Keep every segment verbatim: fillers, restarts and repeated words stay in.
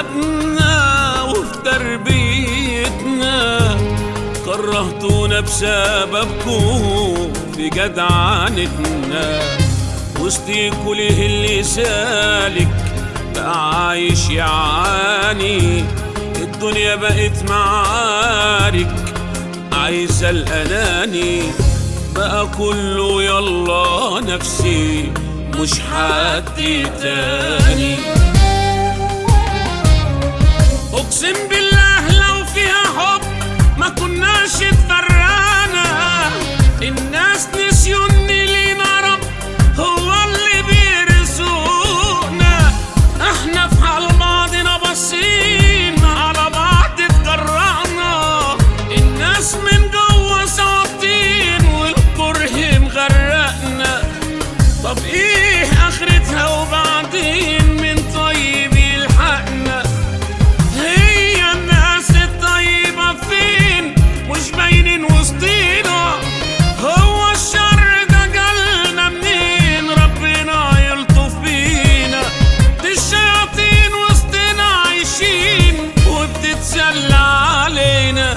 أدبنا وفي تربيتنا، كرهتونا بسببكم في جدعنتنا. وسطيكوا ليه اللي سالك بقى عايش يعاني؟ الدنيا بقت معارك عايزة الأناني، بقى كله يلا نفسي مش حد تاني. اقسم بالله لو فيها حب ما كناش اتفرقنا، الناس نسيوا ان لينا رب هو اللي بيرزقنا. احنا في حال بعضنا باصين على بعض اتجرأنا، الناس من جوه سواطين والكره مغرقنا. طب ايه اخرتها وبعدين من طيب يلحقنا؟ هي الناس الطيبة فين مش باينين وسطينا؟ هو الشر ده جالنا منين ربنا يلطف بينا؟ دي الشياطين وسطنا عايشين وبتتسلى علينا.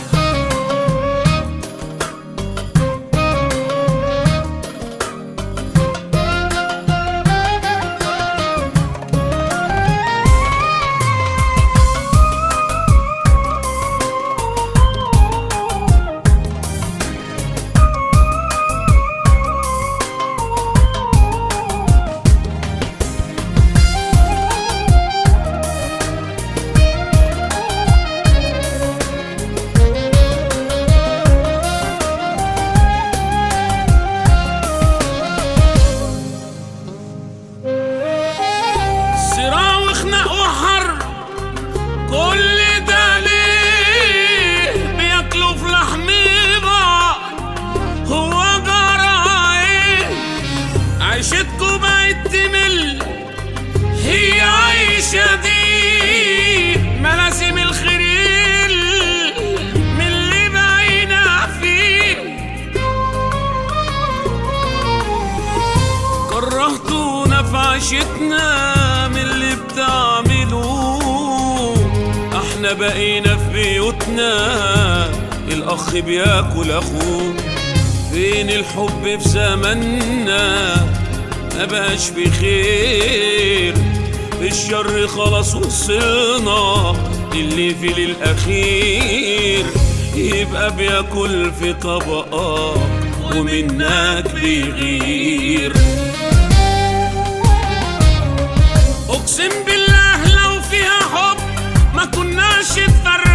كل ده ليه بياكلوا في لحم بعض؟ هو جرى ايه؟ عيشتكوا بقت تمل، هي عيشة دي ملازم الخير من اللي بقينا فيه. كرهتونا في عيشتنا من اللي بتعملوه، احنا بقينا في بيوتنا الاخ بياكل اخوه. فين الحب في زماننا؟ ما بقاش في خير، في الشر خلاص وصلنا اللي في للاخير. يبقى بياكل في طبقات ومنك بيغير. اقسم بالله لو فيها حب ما كناش اتفرقنا،